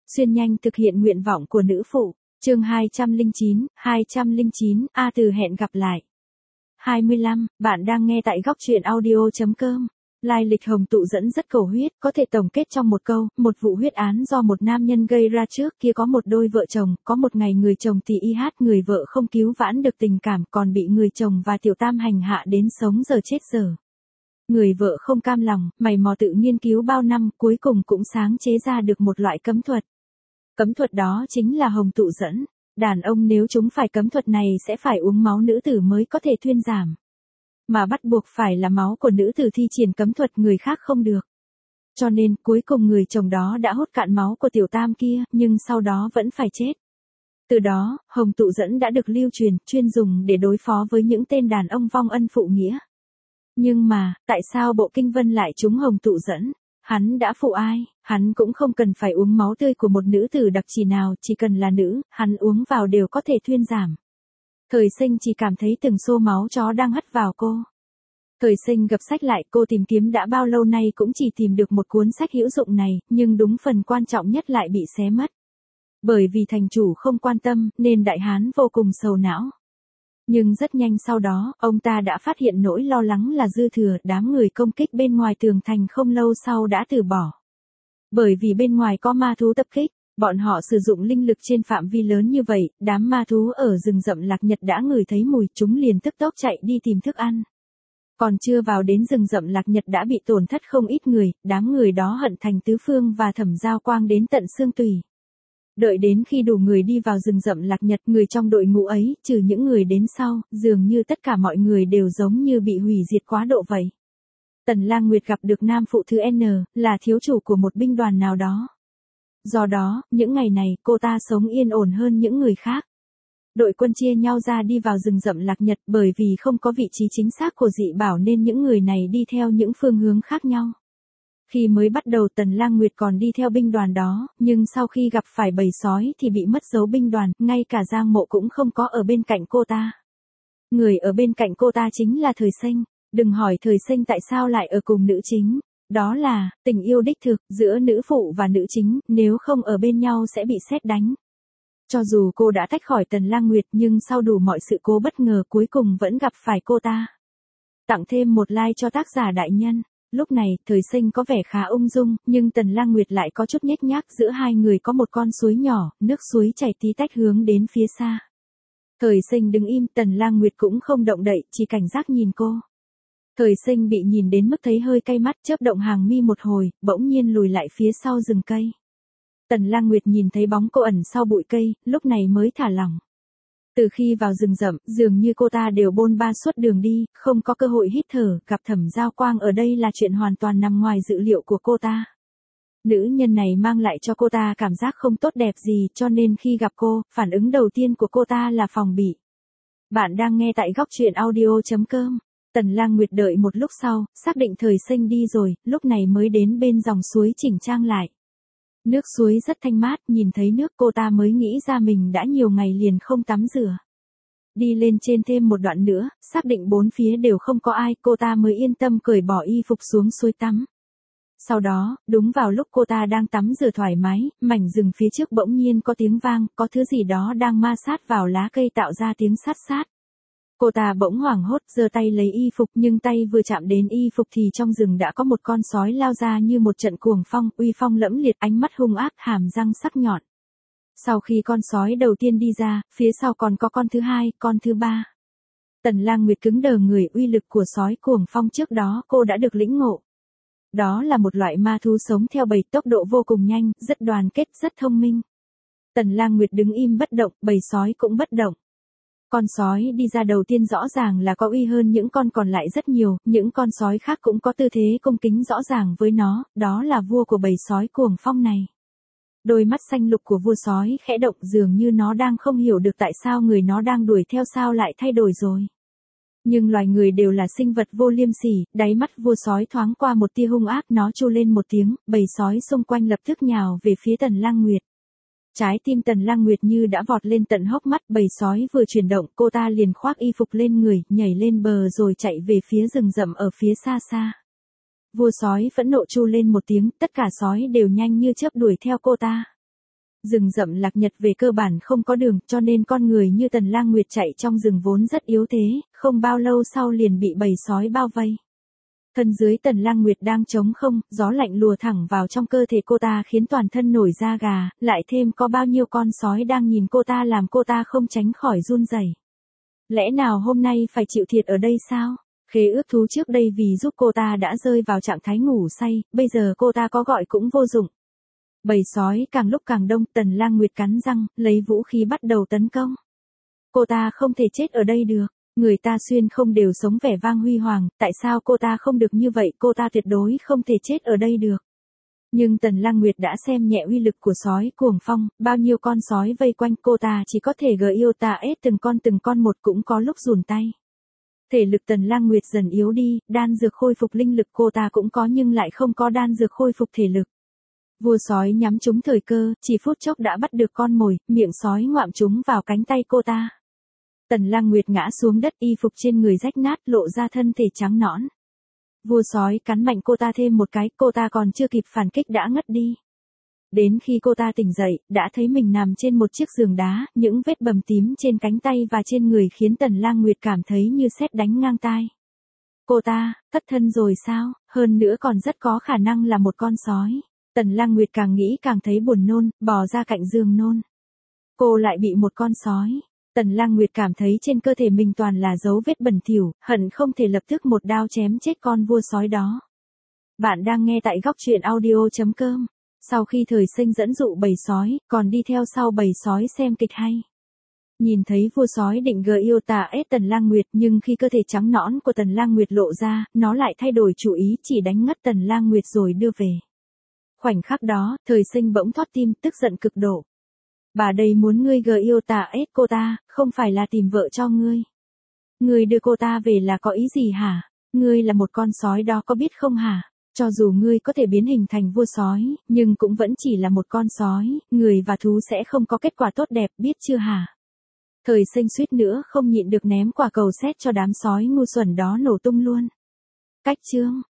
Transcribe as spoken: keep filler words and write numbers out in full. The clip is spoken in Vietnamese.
Xuyên nhanh thực hiện nguyện vọng của nữ phụ. Chương hai trăm lẻ chín, hai trăm lẻ chín, A Từ hẹn gặp lại. hai mươi lăm, bạn đang nghe tại góc truyện audio chấm com. Lai lịch Hồng Tụ Dẫn rất cầu huyết, có thể tổng kết trong một câu, một vụ huyết án do một nam nhân gây ra. Trước kia có một đôi vợ chồng, có một ngày người chồng thì y hát, người vợ không cứu vãn được tình cảm, còn bị người chồng và tiểu tam hành hạ đến sống giờ chết giờ. Người vợ không cam lòng, mày mò tự nghiên cứu bao năm, cuối cùng cũng sáng chế ra được một loại cấm thuật. Cấm thuật đó chính là Hồng Tụ Dẫn. Đàn ông nếu chúng phải cấm thuật này sẽ phải uống máu nữ tử mới có thể thuyên giảm. Mà bắt buộc phải là máu của nữ tử thi triển cấm thuật, người khác không được. Cho nên, cuối cùng người chồng đó đã hút cạn máu của tiểu tam kia, nhưng sau đó vẫn phải chết. Từ đó, Hồng Tụ Dẫn đã được lưu truyền, chuyên dùng để đối phó với những tên đàn ông vong ân phụ nghĩa. Nhưng mà, tại sao bộ kinh vân lại trúng Hồng Tụ Dẫn? Hắn đã phụ ai, hắn cũng không cần phải uống máu tươi của một nữ tử đặc chỉ nào, chỉ cần là nữ, hắn uống vào đều có thể thuyên giảm. Thời Sinh chỉ cảm thấy từng xô máu chó đang hất vào cô. Thời Sinh gập sách lại, cô tìm kiếm đã bao lâu nay cũng chỉ tìm được một cuốn sách hữu dụng này, nhưng đúng phần quan trọng nhất lại bị xé mất. Bởi vì thành chủ không quan tâm, nên đại hán vô cùng sầu não. Nhưng rất nhanh sau đó, ông ta đã phát hiện nỗi lo lắng là dư thừa, đám người công kích bên ngoài tường thành không lâu sau đã từ bỏ. Bởi vì bên ngoài có ma thú tập kích, bọn họ sử dụng linh lực trên phạm vi lớn như vậy, đám ma thú ở rừng rậm Lạc Nhật đã ngửi thấy mùi, chúng liền tức tốc chạy đi tìm thức ăn. Còn chưa vào đến rừng rậm Lạc Nhật đã bị tổn thất không ít người, đám người đó hận Thành Tứ Phương và Thẩm Giao Quang đến tận xương tủy. Đợi đến khi đủ người đi vào rừng rậm Lạc Nhật, người trong đội ngũ ấy, trừ những người đến sau, dường như tất cả mọi người đều giống như bị hủy diệt quá độ vậy. Tần Lang Nguyệt gặp được nam phụ thứ N, là thiếu chủ của một binh đoàn nào đó. Do đó, những ngày này, cô ta sống yên ổn hơn những người khác. Đội quân chia nhau ra đi vào rừng rậm Lạc Nhật, bởi vì không có vị trí chính xác của dị bảo nên những người này đi theo những phương hướng khác nhau. Khi mới bắt đầu Tần Lang Nguyệt còn đi theo binh đoàn đó, nhưng sau khi gặp phải bầy sói thì bị mất dấu binh đoàn, ngay cả Giang Mộ cũng không có ở bên cạnh cô ta. Người ở bên cạnh cô ta chính là Thời Sinh. Đừng hỏi Thời Sinh tại sao lại ở cùng nữ chính. Đó là, tình yêu đích thực, giữa nữ phụ và nữ chính, nếu không ở bên nhau sẽ bị sét đánh. Cho dù cô đã tách khỏi Tần Lang Nguyệt nhưng sau đủ mọi sự cố bất ngờ cuối cùng vẫn gặp phải cô ta. Tặng thêm một like cho tác giả đại nhân. Lúc này, Thời Sinh có vẻ khá ung dung, nhưng Tần Lang Nguyệt lại có chút nhếch nhác, giữa hai người có một con suối nhỏ, nước suối chảy tí tách hướng đến phía xa. Thời Sinh đứng im, Tần Lang Nguyệt cũng không động đậy, chỉ cảnh giác nhìn cô. Thời Sinh bị nhìn đến mức thấy hơi cay mắt, chớp động hàng mi một hồi, bỗng nhiên lùi lại phía sau rừng cây. Tần Lang Nguyệt nhìn thấy bóng cô ẩn sau bụi cây, lúc này mới thả lỏng. Từ khi vào rừng rậm, dường như cô ta đều bôn ba suốt đường đi, không có cơ hội hít thở, gặp Thẩm Giao Quang ở đây là chuyện hoàn toàn nằm ngoài dự liệu của cô ta. Nữ nhân này mang lại cho cô ta cảm giác không tốt đẹp gì, cho nên khi gặp cô, phản ứng đầu tiên của cô ta là phòng bị. Bạn đang nghe tại góc truyện audio chấm com. Tần Lang Nguyệt đợi một lúc sau, xác định Thời Sinh đi rồi, lúc này mới đến bên dòng suối chỉnh trang lại. Nước suối rất thanh mát, nhìn thấy nước cô ta mới nghĩ ra mình đã nhiều ngày liền không tắm rửa. Đi lên trên thêm một đoạn nữa, xác định bốn phía đều không có ai, cô ta mới yên tâm cởi bỏ y phục xuống suối tắm. Sau đó, đúng vào lúc cô ta đang tắm rửa thoải mái, mảnh rừng phía trước bỗng nhiên có tiếng vang, có thứ gì đó đang ma sát vào lá cây tạo ra tiếng sát sát. Cô ta bỗng hoảng hốt, giơ tay lấy y phục, nhưng tay vừa chạm đến y phục thì trong rừng đã có một con sói lao ra như một trận cuồng phong, uy phong lẫm liệt, ánh mắt hung ác, hàm răng sắc nhọn. Sau khi con sói đầu tiên đi ra, phía sau còn có con thứ hai, con thứ ba. Tần Lang Nguyệt cứng đờ người, uy lực của sói cuồng phong trước đó cô đã được lĩnh ngộ. Đó là một loại ma thú sống theo bầy, tốc độ vô cùng nhanh, rất đoàn kết, rất thông minh. Tần Lang Nguyệt đứng im bất động, bầy sói cũng bất động. Con sói đi ra đầu tiên rõ ràng là có uy hơn những con còn lại rất nhiều, những con sói khác cũng có tư thế cung kính rõ ràng với nó, đó là vua của bầy sói cuồng phong này. Đôi mắt xanh lục của vua sói khẽ động, dường như nó đang không hiểu được tại sao người nó đang đuổi theo sao lại thay đổi rồi. Nhưng loài người đều là sinh vật vô liêm sỉ, đáy mắt vua sói thoáng qua một tia hung ác, nó tru lên một tiếng, bầy sói xung quanh lập tức nhào về phía Tần Lang Nguyệt. Trái tim Tần Lang Nguyệt như đã vọt lên tận hốc mắt, bầy sói vừa chuyển động, cô ta liền khoác y phục lên người, nhảy lên bờ rồi chạy về phía rừng rậm ở phía xa xa. Vua sói phẫn nộ tru lên một tiếng, tất cả sói đều nhanh như chớp đuổi theo cô ta. Rừng rậm lạc nhật về cơ bản không có đường, cho nên con người như Tần Lang Nguyệt chạy trong rừng vốn rất yếu thế, không bao lâu sau liền bị bầy sói bao vây. Thân dưới Tần Lang Nguyệt đang trống không, gió lạnh lùa thẳng vào trong cơ thể cô ta khiến toàn thân nổi da gà, lại thêm có bao nhiêu con sói đang nhìn cô ta làm cô ta không tránh khỏi run rẩy. Lẽ nào hôm nay phải chịu thiệt ở đây sao? Khế ước thú trước đây vì giúp cô ta đã rơi vào trạng thái ngủ say, bây giờ cô ta có gọi cũng vô dụng. Bầy sói càng lúc càng đông, Tần Lang Nguyệt cắn răng, lấy vũ khí bắt đầu tấn công. Cô ta không thể chết ở đây được. Người ta xuyên không đều sống vẻ vang huy hoàng, tại sao cô ta không được như vậy, cô ta tuyệt đối không thể chết ở đây được. Nhưng Tần Lang Nguyệt đã xem nhẹ uy lực của sói cuồng phong, bao nhiêu con sói vây quanh cô ta chỉ có thể gờ yêu ta ết từng con từng con một, cũng có lúc rùn tay. Thể lực Tần Lang Nguyệt dần yếu đi, đan dược khôi phục linh lực cô ta cũng có nhưng lại không có đan dược khôi phục thể lực. Vua sói nhắm trúng thời cơ, chỉ phút chốc đã bắt được con mồi, miệng sói ngoạm trúng vào cánh tay cô ta. Tần Lang Nguyệt ngã xuống đất, y phục trên người rách nát, lộ ra thân thể trắng nõn. Vua sói cắn mạnh cô ta thêm một cái, cô ta còn chưa kịp phản kích đã ngất đi. Đến khi cô ta tỉnh dậy, đã thấy mình nằm trên một chiếc giường đá, những vết bầm tím trên cánh tay và trên người khiến Tần Lang Nguyệt cảm thấy như sét đánh ngang tai. Cô ta, thất thân rồi sao, hơn nữa còn rất có khả năng là một con sói. Tần Lang Nguyệt càng nghĩ càng thấy buồn nôn, bò ra cạnh giường nôn. Cô lại bị một con sói. Tần Lang Nguyệt cảm thấy trên cơ thể mình toàn là dấu vết bẩn thỉu, hận không thể lập tức một đao chém chết con vua sói đó. Bạn đang nghe tại góc truyện audio chấm com. Sau khi thời sinh dẫn dụ bầy sói, còn đi theo sau bầy sói xem kịch hay. Nhìn thấy vua sói định gờ yêu tà ết Tần Lang Nguyệt, nhưng khi cơ thể trắng nõn của Tần Lang Nguyệt lộ ra, nó lại thay đổi chủ ý, chỉ đánh ngất Tần Lang Nguyệt rồi đưa về. Khoảnh khắc đó, thời sinh bỗng thoát tim, tức giận cực độ. Bà đây muốn ngươi gờ yêu tà ết cô ta, không phải là tìm vợ cho ngươi. Ngươi đưa cô ta về là có ý gì hả? Ngươi là một con sói đó có biết không hả? Cho dù ngươi có thể biến hình thành vua sói, nhưng cũng vẫn chỉ là một con sói, người và thú sẽ không có kết quả tốt đẹp, biết chưa hả? Thời sinh suýt nữa không nhịn được ném quả cầu sét cho đám sói ngu xuẩn đó nổ tung luôn. Cách chương